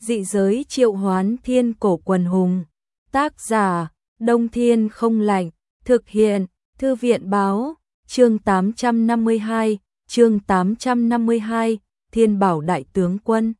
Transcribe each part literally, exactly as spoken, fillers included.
Dị giới triệu hoán thiên cổ quần hùng. Tác giả, Đông Thiên không lạnh. Thực hiện, Thư viện báo. Chương tám trăm năm mươi hai, chương tám trăm năm mươi hai, Thiên Bảo Đại Tướng Quân.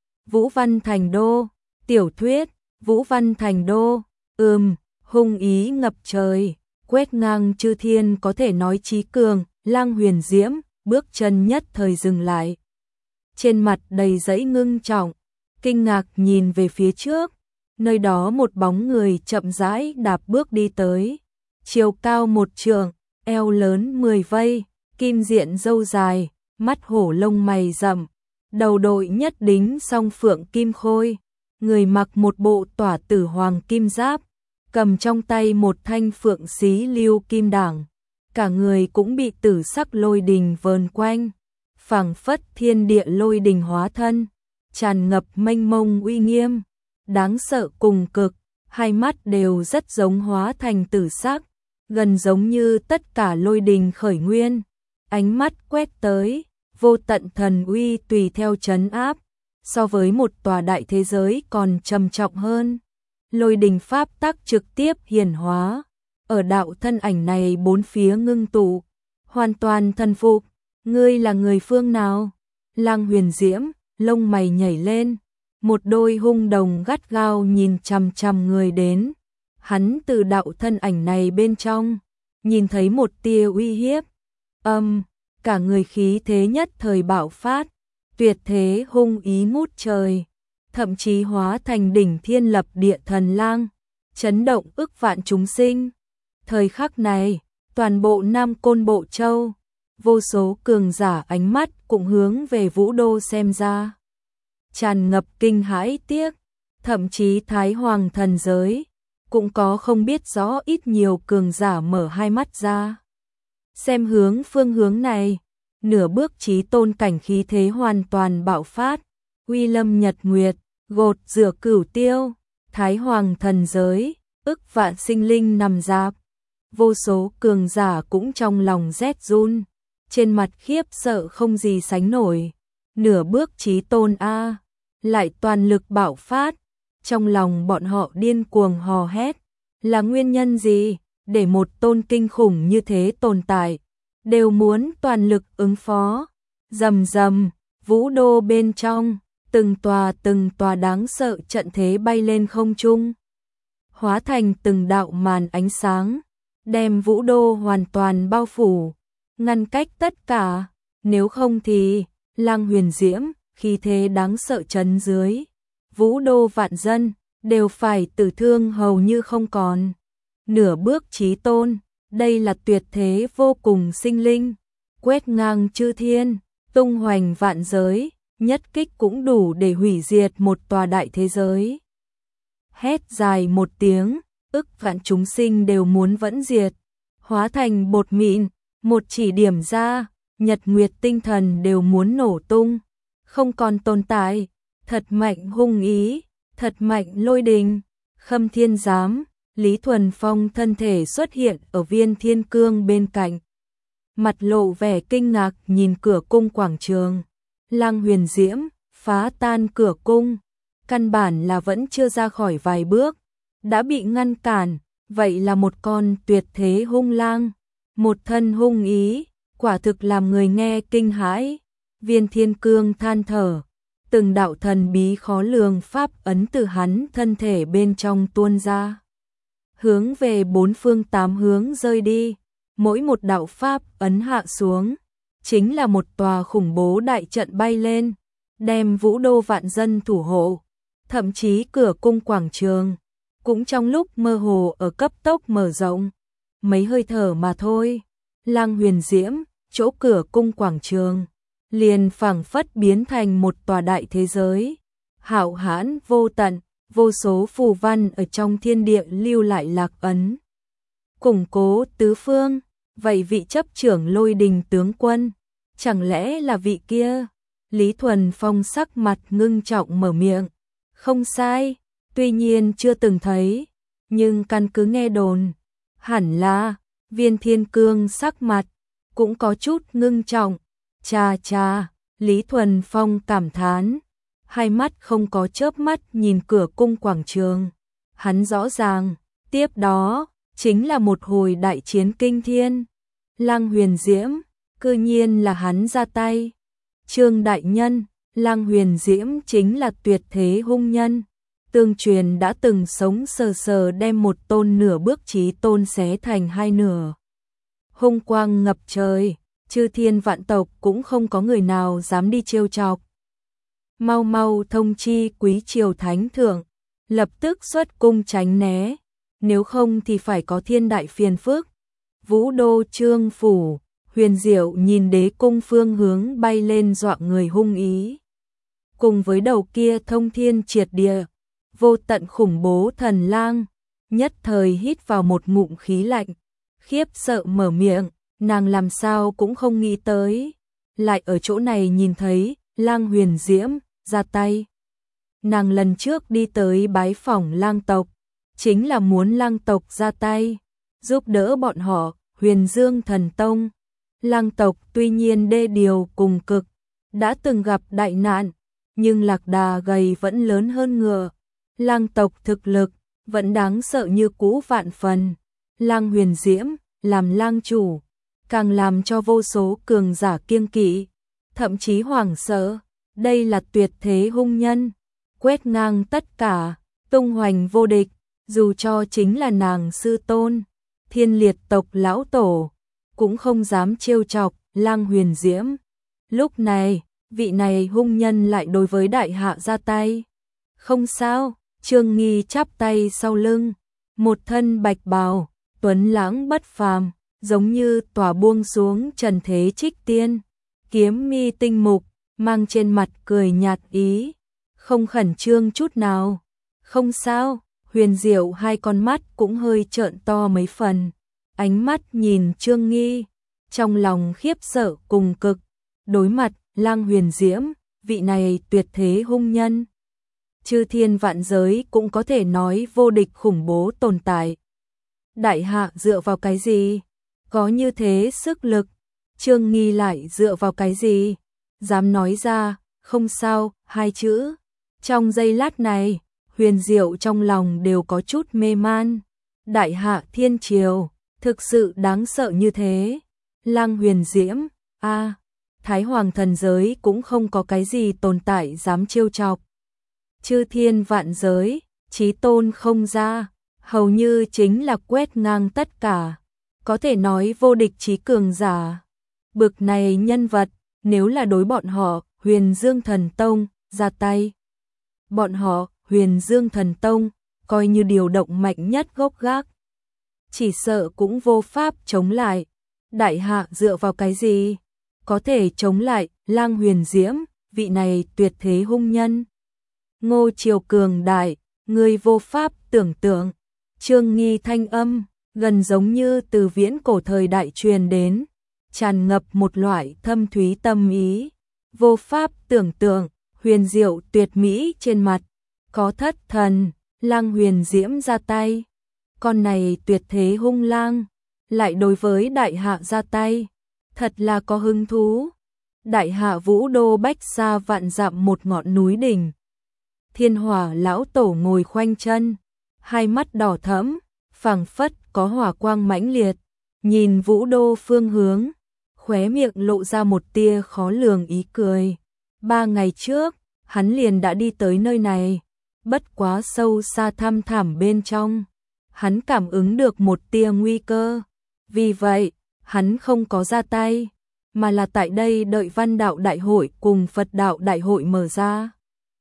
Vũ Văn Thành Đô. Tiểu thuyết, Vũ Văn Thành Đô. Ừm, hung ý ngập trời, quét ngang chư thiên, có thể nói chí cường. Lang Huyền Diễm bước chân nhất thời dừng lại, trên mặt đầy dẫy ngưng trọng, kinh ngạc nhìn về phía trước. Nơi đó một bóng người chậm rãi đạp bước đi tới, chiều cao một trượng, eo lớn mười vây, kim diện râu dài, mắt hổ lông mày rậm, đầu đội nhất đính song phượng kim khôi, người mặc một bộ tỏa tử hoàng kim giáp, cầm trong tay một thanh phượng xí lưu kim đảng, cả người cũng bị tử sắc lôi đình vờn quanh, phảng phất thiên địa lôi đình hóa thân, tràn ngập mênh mông uy nghiêm, đáng sợ cùng cực, hai mắt đều rất giống hóa thành tử sắc, gần giống như tất cả lôi đình khởi nguyên, ánh mắt quét tới, vô tận thần uy tùy theo trấn áp, so với một tòa đại thế giới còn trầm trọng hơn. Lôi đình pháp tắc trực tiếp hiển hóa, ở đạo thân ảnh này bốn phía ngưng tụ, hoàn toàn thần phục. Ngươi là người phương nào? Lang Huyền Diễm, lông mày nhảy lên, một đôi hung đồng gắt gao nhìn chằm chằm người đến. Hắn từ đạo thân ảnh này bên trong, nhìn thấy một tia uy hiếp. Âm, cả người khí thế nhất thời bạo phát, tuyệt thế hung ý ngút trời, thậm chí hóa thành đỉnh thiên lập địa thần lang, chấn động ức vạn chúng sinh. Thời khắc này, toàn bộ Nam Côn Bộ Châu, vô số cường giả ánh mắt cũng hướng về Vũ Đô xem ra, tràn ngập kinh hãi tiếc, thậm chí Thái Hoàng thần giới cũng có không biết rõ ít nhiều cường giả mở hai mắt ra, xem hướng phương hướng này, nửa bước chí tôn cảnh khí thế hoàn toàn bạo phát, uy lâm nhật nguyệt, gột rửa cửu tiêu, Thái Hoàng thần giới, ức vạn sinh linh nằm rạp, vô số cường giả cũng trong lòng rét run, trên mặt khiếp sợ không gì sánh nổi, nửa bước chí tôn a, lại toàn lực bạo phát, trong lòng bọn họ điên cuồng hò hét, là nguyên nhân gì để một tôn kinh khủng như thế tồn tại, đều muốn toàn lực ứng phó. Rầm rầm, Vũ Đô bên trong, từng tòa từng tòa đáng sợ trận thế bay lên không trung, hóa thành từng đạo màn ánh sáng, đem Vũ Đô hoàn toàn bao phủ, ngăn cách tất cả, nếu không thì Lang Huyền Diễm khí thế đáng sợ chấn dưới, Vũ Đô vạn dân đều phải tử thương hầu như không còn. Nửa bước chí tôn, đây là tuyệt thế vô cùng sinh linh, quét ngang chư thiên, tung hoành vạn giới, nhất kích cũng đủ để hủy diệt một tòa đại thế giới. Hét dài một tiếng, ức vạn chúng sinh đều muốn vẫn diệt, hóa thành bột mịn, một chỉ điểm ra, nhật nguyệt tinh thần đều muốn nổ tung, không còn tồn tại, thật mạnh hung ý, thật mạnh lôi đình. Khâm Thiên Giám, Lý Thuần Phong thân thể xuất hiện ở Viên Thiên Cương bên cạnh, mặt lộ vẻ kinh ngạc nhìn cửa cung quảng trường. Lang Huyền Diễm phá tan cửa cung, căn bản là vẫn chưa ra khỏi vài bước, đã bị ngăn cản, vậy là một con tuyệt thế hung lang, một thân hung ý, quả thực làm người nghe kinh hãi. Viên Thiên Cương than thở, từng đạo thần bí khó lường pháp ấn từ hắn thân thể bên trong tuôn ra, hướng về bốn phương tám hướng rơi đi, mỗi một đạo pháp ấn hạ xuống, chính là một tòa khủng bố đại trận bay lên, đem Vũ Đô vạn dân thủ hộ, thậm chí cửa cung quảng trường cũng trong lúc mơ hồ ở cấp tốc mở rộng, mấy hơi thở mà thôi, Lang Huyền Diễm, chỗ cửa cung quảng trường liền phảng phất biến thành một tòa đại thế giới, hạo hãn vô tận, vô số phù văn ở trong thiên địa lưu lại lạc ấn, củng cố tứ phương. Vậy vị chấp trưởng lôi đình tướng quân, chẳng lẽ là vị kia? Lý Thuần Phong sắc mặt ngưng trọng mở miệng, không sai, tuy nhiên chưa từng thấy, nhưng căn cứ nghe đồn, hẳn là. Viên Thiên Cương sắc mặt cũng có chút ngưng trọng, cha cha, Lý Thuần Phong cảm thán, hai mắt không có chớp mắt nhìn cửa cung quảng trường. Hắn rõ ràng, tiếp đó, chính là một hồi đại chiến kinh thiên. Lăng Huyền Diễm, cư nhiên là hắn ra tay. Trương đại nhân, Lăng Huyền Diễm chính là tuyệt thế hung nhân. Tương truyền đã từng sống sờ sờ đem một tôn nửa bước chí tôn xé thành hai nửa. Hung quang ngập trời, chư thiên vạn tộc cũng không có người nào dám đi trêu chọc. Mau mau thông chi quý triều thánh thượng, lập tức xuất cung tránh né, nếu không thì phải có thiên đại phiền phức. Vũ đô Trương phủ, Huyền Diệu nhìn đế cung phương hướng bay lên dọa người hung ý. Cùng với đầu kia thông thiên triệt địa, vô tận khủng bố thần lang, nhất thời hít vào một ngụm khí lạnh, khiếp sợ mở miệng, nàng làm sao cũng không nghĩ tới, lại ở chỗ này nhìn thấy Lăng Huyền Diễm ra tay. Nàng lần trước đi tới bái phỏng lang tộc, chính là muốn lang tộc ra tay, giúp đỡ bọn họ, Huyền Dương Thần Tông. Lang tộc tuy nhiên đê điều cùng cực, đã từng gặp đại nạn, nhưng lạc đà gầy vẫn lớn hơn ngựa. Lang tộc thực lực vẫn đáng sợ như cũ vạn phần. Lăng Huyền Diễm làm lang chủ, càng làm cho vô số cường giả kiêng kỵ, thậm chí hoảng sợ. Đây là tuyệt thế hung nhân, quét ngang tất cả, tung hoành vô địch, dù cho chính là nàng sư tôn, Thiên Liệt tộc lão tổ, cũng không dám trêu chọc Lăng Huyền Diễm. Lúc này, vị này hung nhân lại đối với đại hạ ra tay. Không sao, Trương Nghi chắp tay sau lưng, một thân bạch bào, tuấn lãng bất phàm, giống như tỏa buông xuống trần thế trích tiên, kiếm mi tinh mục, mang trên mặt cười nhạt ý, không khẩn trương chút nào. Không sao, Huyền Diệu hai con mắt cũng hơi trợn to mấy phần, ánh mắt nhìn Trương Nghi, trong lòng khiếp sợ cùng cực, đối mặt Lăng Huyền Diễm, vị này tuyệt thế hung nhân. Chư thiên vạn giới cũng có thể nói vô địch khủng bố tồn tại. Đại hạ dựa vào cái gì? Có như thế sức lực, Trương Nghi lại dựa vào cái gì? Dám nói ra, không sao, hai chữ. Trong giây lát này, Huyền Diệu trong lòng đều có chút mê man. Đại hạ thiên triều, thực sự đáng sợ như thế. Lăng Huyền Diễm, a à, Thái Hoàng thần giới cũng không có cái gì tồn tại dám trêu chọc. Chư thiên vạn giới, chí tôn không ra, hầu như chính là quét ngang tất cả. Có thể nói vô địch chí cường giả. Bực này nhân vật, nếu là đối bọn họ, Huyền Dương Thần Tông, ra tay. Bọn họ, Huyền Dương Thần Tông, coi như điều động mạnh nhất gốc gác. Chỉ sợ cũng vô pháp chống lại. Đại hạ dựa vào cái gì? Có thể chống lại Lăng Huyền Diễm, vị này tuyệt thế hung nhân. Ngô triều cường đại, người vô pháp tưởng tượng. Trương Nghi thanh âm, gần giống như từ viễn cổ thời đại truyền đến, tràn ngập một loại thâm thúy tâm ý. Vô pháp tưởng tượng, Huyền Diệu tuyệt mỹ trên mặt, có thất thần. Lăng Huyền Diễm ra tay, con này tuyệt thế hung lang, lại đối với đại hạ ra tay, thật là có hứng thú. Đại hạ Vũ đô bách xa vạn dặm một ngọn núi đỉnh. Thiên Hỏa lão tổ ngồi khoanh chân, hai mắt đỏ thẫm, phảng phất có hỏa quang mãnh liệt, nhìn Vũ đô phương hướng, khóe miệng lộ ra một tia khó lường ý cười. Ba ngày trước, hắn liền đã đi tới nơi này, bất quá sâu xa thăm thẳm bên trong, hắn cảm ứng được một tia nguy cơ. Vì vậy, hắn không có ra tay, mà là tại đây đợi Văn đạo đại hội cùng Phật đạo đại hội mở ra.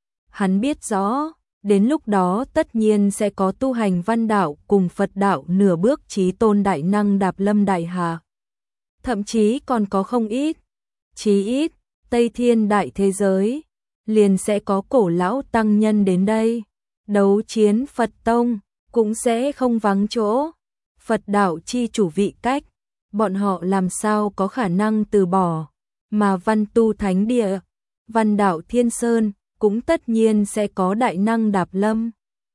Hắn biết rõ, đến lúc đó tất nhiên sẽ có tu hành văn đạo cùng Phật đạo nửa bước chí tôn đại năng đạp lâm đại hạ. Thậm chí còn có không ít, chí ít, Tây Thiên đại thế giới, liền sẽ có cổ lão tăng nhân đến đây. Đấu chiến Phật tông, cũng sẽ không vắng chỗ. Phật đạo chi chủ vị cách, bọn họ làm sao có khả năng từ bỏ. Mà văn tu thánh địa, văn đạo thiên sơn, cũng tất nhiên sẽ có đại năng đạp lâm.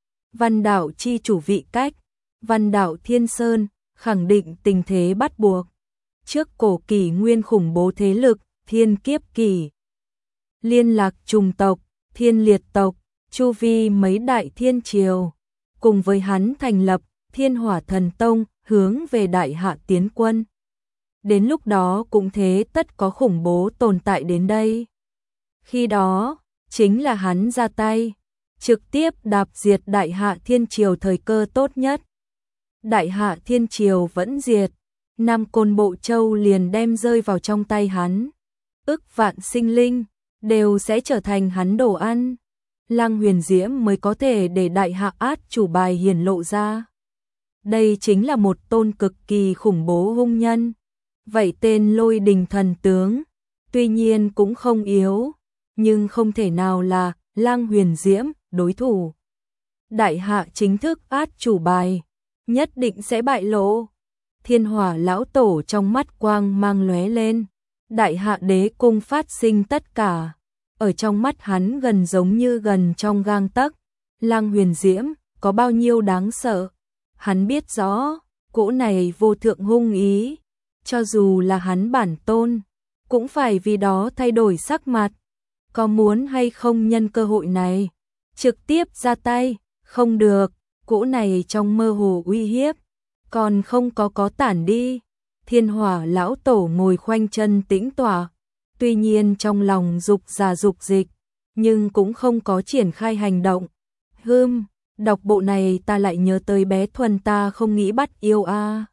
Văn đạo chi chủ vị cách, văn đạo thiên sơn, khẳng định tình thế bắt buộc. Trước cổ kỷ nguyên khủng bố thế lực, thiên kiếp kỷ. Liên lạc trùng tộc, thiên liệt tộc, chu vi mấy đại thiên triều, cùng với hắn thành lập Thiên Hỏa Thần Tông, hướng về đại hạ tiến quân. Đến lúc đó cũng thế tất có khủng bố tồn tại đến đây. Khi đó, chính là hắn ra tay, trực tiếp đạp diệt đại hạ thiên triều thời cơ tốt nhất. Đại hạ thiên triều vẫn diệt, Nam Côn Bộ Châu liền đem rơi vào trong tay hắn. Ức vạn sinh linh, đều sẽ trở thành hắn đồ ăn. Lăng Huyền Diễm mới có thể để đại hạ át chủ bài hiển lộ ra. Đây chính là một tôn cực kỳ khủng bố hung nhân. Vậy tên Lôi Đình thần tướng, tuy nhiên cũng không yếu, nhưng không thể nào là Lăng Huyền Diễm đối thủ. Đại hạ chính thức át chủ bài, nhất định sẽ bại lộ. Thiên Hỏa lão tổ trong mắt quang mang lóe lên. Đại hạ đế cung phát sinh tất cả. Ở trong mắt hắn gần giống như gần trong gang tấc. Lăng Huyền Diễm có bao nhiêu đáng sợ. Hắn biết rõ, cỗ này vô thượng hung ý. Cho dù là hắn bản tôn, cũng phải vì đó thay đổi sắc mặt. Có muốn hay không nhân cơ hội này, trực tiếp ra tay, không được, cỗ này trong mơ hồ uy hiếp, còn không có có tản đi. Thiên Hỏa lão tổ ngồi khoanh chân tĩnh tọa, tuy nhiên trong lòng dục già dục dịch, nhưng cũng không có triển khai hành động. Hừm, đọc bộ này ta lại nhớ tới bé Thuần ta không nghĩ bắt yêu a.